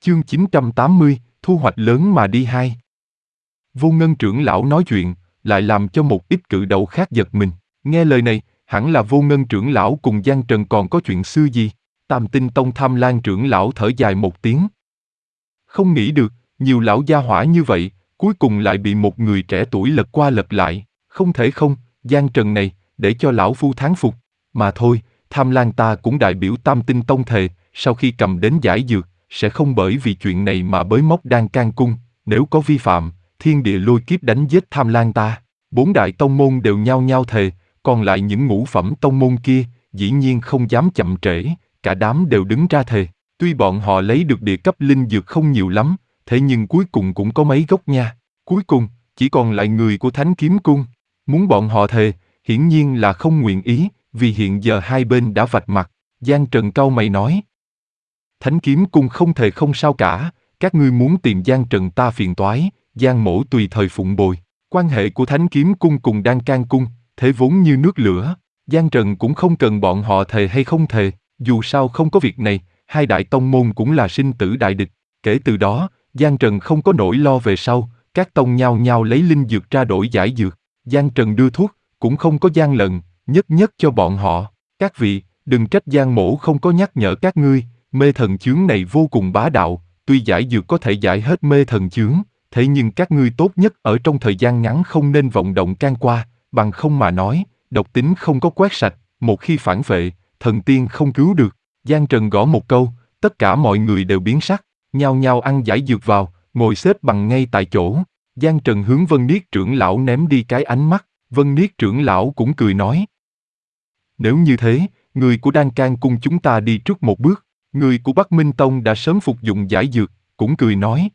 Chương 980, thu hoạch lớn mà đi hai. Vô Ngân trưởng lão nói chuyện, lại làm cho một ít cự đầu khác giật mình. Nghe lời này, hẳn là Vô Ngân trưởng lão cùng Giang Trần còn có chuyện xưa gì. Tam Tinh Tông Tham Lan trưởng lão thở dài một tiếng. Không nghĩ được, nhiều lão gia hỏa như vậy, cuối cùng lại bị một người trẻ tuổi lật qua lật lại. Không thể không, Giang Trần này, để cho lão phu thán phục. Mà thôi, Tham Lan ta cũng đại biểu Tam Tinh Tông thề, sau khi cầm đến giải dược, sẽ không bởi vì chuyện này mà bới móc Đan Can Cung, nếu có vi phạm, thiên địa lôi kiếp đánh giết Tham Lan ta. Bốn đại tông môn đều nhao nhao thề, còn lại những ngũ phẩm tông môn kia, dĩ nhiên không dám chậm trễ, cả đám đều đứng ra thề. Tuy bọn họ lấy được địa cấp linh dược không nhiều lắm, thế nhưng cuối cùng cũng có mấy gốc nha. Cuối cùng, chỉ còn lại người của Thánh Kiếm Cung. Muốn bọn họ thề, hiển nhiên là không nguyện ý, vì hiện giờ hai bên đã vạch mặt. Giang Trần cau mày nói. Thánh Kiếm Cung không thề không sao cả, các ngươi muốn tìm Giang Trần ta phiền toái, Giang mỗ tùy thời phụng bồi. Quan hệ của Thánh Kiếm Cung cùng Đan Can Cung, thế vốn như nước lửa. Giang Trần cũng không cần bọn họ thề hay không thề, dù sao không có việc này, hai đại tông môn cũng là sinh tử đại địch. Kể từ đó, Giang Trần không có nỗi lo về sau, các tông nhao nhao lấy linh dược ra đổi giải dược. Giang Trần đưa thuốc, cũng không có gian lận, nhất nhất cho bọn họ. Các vị, đừng trách Giang mỗ không có nhắc nhở các ngươi, mê thần chướng này vô cùng bá đạo, tuy giải dược có thể giải hết mê thần chướng, thế nhưng các ngươi tốt nhất ở trong thời gian ngắn không nên vọng động can qua, bằng không mà nói, độc tính không có quét sạch, một khi phản vệ, thần tiên không cứu được. Giang Trần gõ một câu, tất cả mọi người đều biến sắc, nhao nhao ăn giải dược vào, ngồi xếp bằng ngay tại chỗ. Giang Trần hướng Vân Niết trưởng lão ném đi cái ánh mắt, Vân Niết trưởng lão cũng cười nói. Nếu như thế, người của Đan Can Cung chúng ta đi trước một bước, người của Bắc Minh Tông đã sớm phục dụng giải dược, cũng cười nói.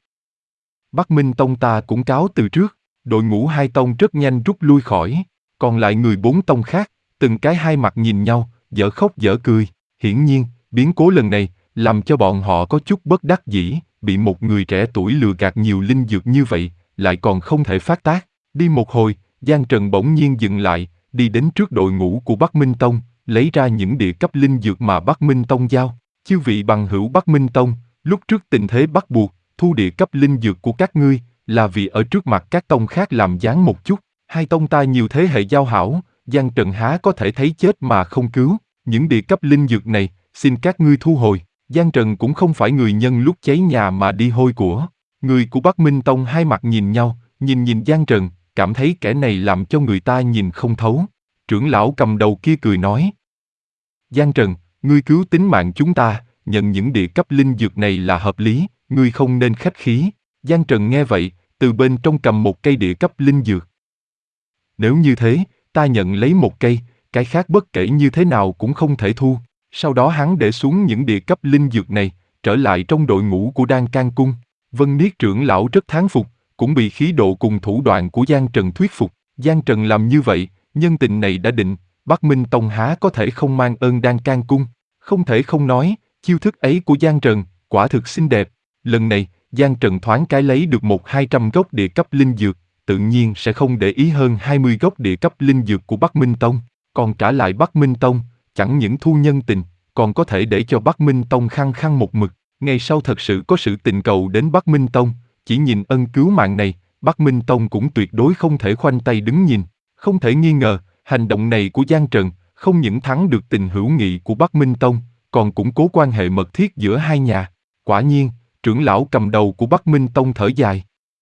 Bắc Minh Tông ta cũng cáo từ trước, đội ngũ hai tông rất nhanh rút lui khỏi, còn lại người bốn tông khác, từng cái hai mặt nhìn nhau, dở khóc dở cười. Hiển nhiên, biến cố lần này, làm cho bọn họ có chút bất đắc dĩ, bị một người trẻ tuổi lừa gạt nhiều linh dược như vậy, lại còn không thể phát tác. Đi một hồi, Giang Trần bỗng nhiên dừng lại, đi đến trước đội ngũ của Bắc Minh Tông, lấy ra những địa cấp linh dược mà Bắc Minh Tông giao. Chư vị bằng hữu Bắc Minh Tông, lúc trước tình thế bắt buộc, thu địa cấp linh dược của các ngươi, là vì ở trước mặt các tông khác làm gián một chút. Hai tông ta nhiều thế hệ giao hảo, Giang Trần há có thể thấy chết mà không cứu. Những địa cấp linh dược này, xin các ngươi thu hồi. Giang Trần cũng không phải người nhân lúc cháy nhà mà đi hôi của. Người của Bắc Minh Tông hai mặt nhìn nhau, nhìn Giang Trần, cảm thấy kẻ này làm cho người ta nhìn không thấu. Trưởng lão cầm đầu kia cười nói. Giang Trần, ngươi cứu tính mạng chúng ta, nhận những địa cấp linh dược này là hợp lý, ngươi không nên khách khí. Giang Trần nghe vậy, từ bên trong cầm một cây địa cấp linh dược. Nếu như thế, ta nhận lấy một cây, cái khác bất kể như thế nào cũng không thể thu. Sau đó hắn để xuống những địa cấp linh dược này, trở lại trong đội ngũ của Đan Can Cung. Vân Niết trưởng lão rất thán phục, cũng bị khí độ cùng thủ đoạn của Giang Trần thuyết phục. Giang Trần làm như vậy, nhân tình này đã định, Bắc Minh Tông há có thể không mang ơn Đan Can Cung. Không thể không nói, chiêu thức ấy của Giang Trần, quả thực xinh đẹp. Lần này, Giang Trần thoáng cái lấy được 100-200 gốc địa cấp linh dược, tự nhiên sẽ không để ý hơn 20 gốc địa cấp linh dược của Bắc Minh Tông. Còn trả lại Bắc Minh Tông, chẳng những thu nhân tình, còn có thể để cho Bắc Minh Tông khăng khăng một mực. Ngày sau thật sự có sự tình cầu đến Bắc Minh Tông, chỉ nhìn ân cứu mạng này, Bắc Minh Tông cũng tuyệt đối không thể khoanh tay đứng nhìn. Không thể nghi ngờ, hành động này của Giang Trần, không những thắng được tình hữu nghị của Bắc Minh Tông, còn củng cố quan hệ mật thiết giữa hai nhà. Quả nhiên, trưởng lão cầm đầu của Bắc Minh Tông thở dài.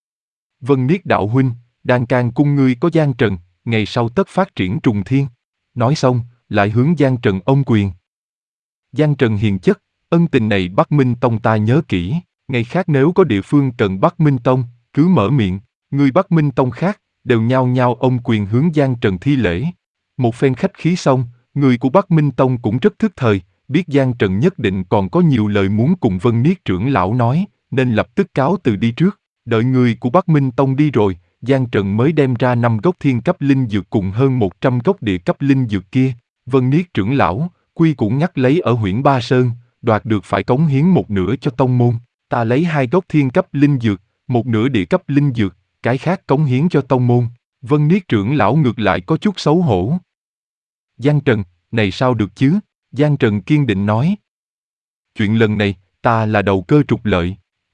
Vân Niết đạo huynh, Đan Can Cung ngươi có Giang Trần, ngày sau tất phát triển trùng thiên. Nói xong, lại hướng Giang Trần ôm quyền. Giang Trần hiền chất, ân tình này Bắc Minh Tông ta nhớ kỹ, ngày khác nếu có địa phương cần Bắc Minh Tông, cứ mở miệng. Người Bắc Minh Tông khác, đều nhao nhao ôm quyền hướng Giang Trần thi lễ. Một phen khách khí xong, người của Bắc Minh Tông cũng rất thức thời, biết Giang Trần nhất định còn có nhiều lời muốn cùng Vân Niết trưởng lão nói, nên lập tức cáo từ đi trước. Đợi người của Bắc Minh Tông đi rồi, Giang Trần mới đem ra 5 gốc thiên cấp linh dược cùng hơn 100 gốc địa cấp linh dược kia. Vân Niết trưởng lão, quy củ ngắt lấy ở Huyễn Ba Sơn, đoạt được phải cống hiến một nửa cho tông môn. Ta lấy 2 gốc thiên cấp linh dược, một nửa địa cấp linh dược, cái khác cống hiến cho tông môn. Vân Niết trưởng lão ngược lại có chút xấu hổ. Giang Trần, này sao được chứ? Giang Trần kiên định nói. Chuyện lần này, ta là đầu cơ trục lợi.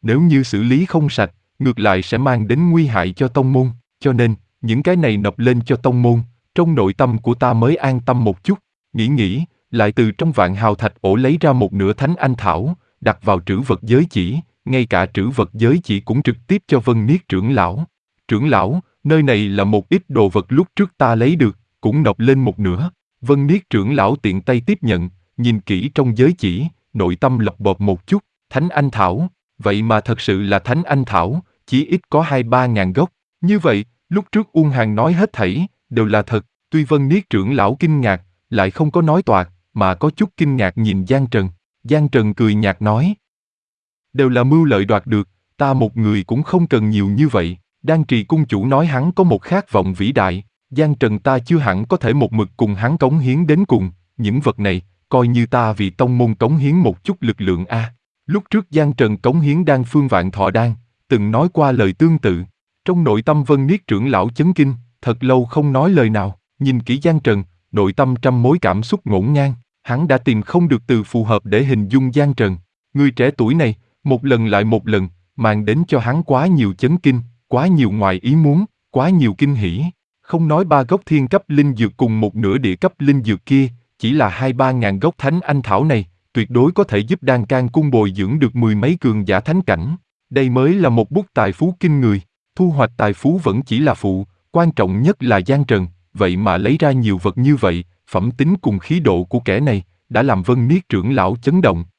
Nếu như xử lý không sạch, ngược lại sẽ mang đến nguy hại cho tông môn, cho nên, những cái này nộp lên cho tông môn, trong nội tâm của ta mới an tâm một chút. Nghĩ, lại từ trong vạn hào thạch ổ lấy ra một nửa thánh anh thảo, đặt vào trữ vật giới chỉ, ngay cả trữ vật giới chỉ cũng trực tiếp cho Vân Niết trưởng lão. Trưởng lão, nơi này là một ít đồ vật lúc trước ta lấy được, cũng nộp lên một nửa. Vân Niết trưởng lão tiện tay tiếp nhận, nhìn kỹ trong giới chỉ, nội tâm lọc bộp một chút, thánh anh thảo, vậy mà thật sự là thánh anh thảo, chỉ ít có 2-3 ngàn gốc. Như vậy, lúc trước Uông Hàn nói hết thảy, đều là thật, tuy Vân Niết trưởng lão kinh ngạc, lại không có nói toạc, mà có chút kinh ngạc nhìn Giang Trần. Giang Trần cười nhạt nói, đều là mưu lợi đoạt được, ta một người cũng không cần nhiều như vậy. Đan Trì cung chủ nói hắn có một khát vọng vĩ đại, Giang Trần ta chưa hẳn có thể một mực cùng hắn cống hiến đến cùng, những vật này, coi như ta vì tông môn cống hiến một chút lực lượng a. Lúc trước Giang Trần cống hiến đan phương vạn thọ đan, từng nói qua lời tương tự. Trong nội tâm Vân Niết trưởng lão chấn kinh, thật lâu không nói lời nào, nhìn kỹ Giang Trần, nội tâm trăm mối cảm xúc ngổn ngang, hắn đã tìm không được từ phù hợp để hình dung Giang Trần. Người trẻ tuổi này, một lần lại một lần, mang đến cho hắn quá nhiều chấn kinh, quá nhiều ngoài ý muốn, quá nhiều kinh hỉ. Không nói 3 gốc thiên cấp linh dược cùng một nửa địa cấp linh dược kia, chỉ là 2-3 ngàn gốc thánh anh thảo này, tuyệt đối có thể giúp Đan Can cung bồi dưỡng được 10 mấy cường giả thánh cảnh. Đây mới là một bút tài phú kinh người. Thu hoạch tài phú vẫn chỉ là phụ, quan trọng nhất là Giang Trần, vậy mà lấy ra nhiều vật như vậy, phẩm tính cùng khí độ của kẻ này, đã làm Vân Niết trưởng lão chấn động,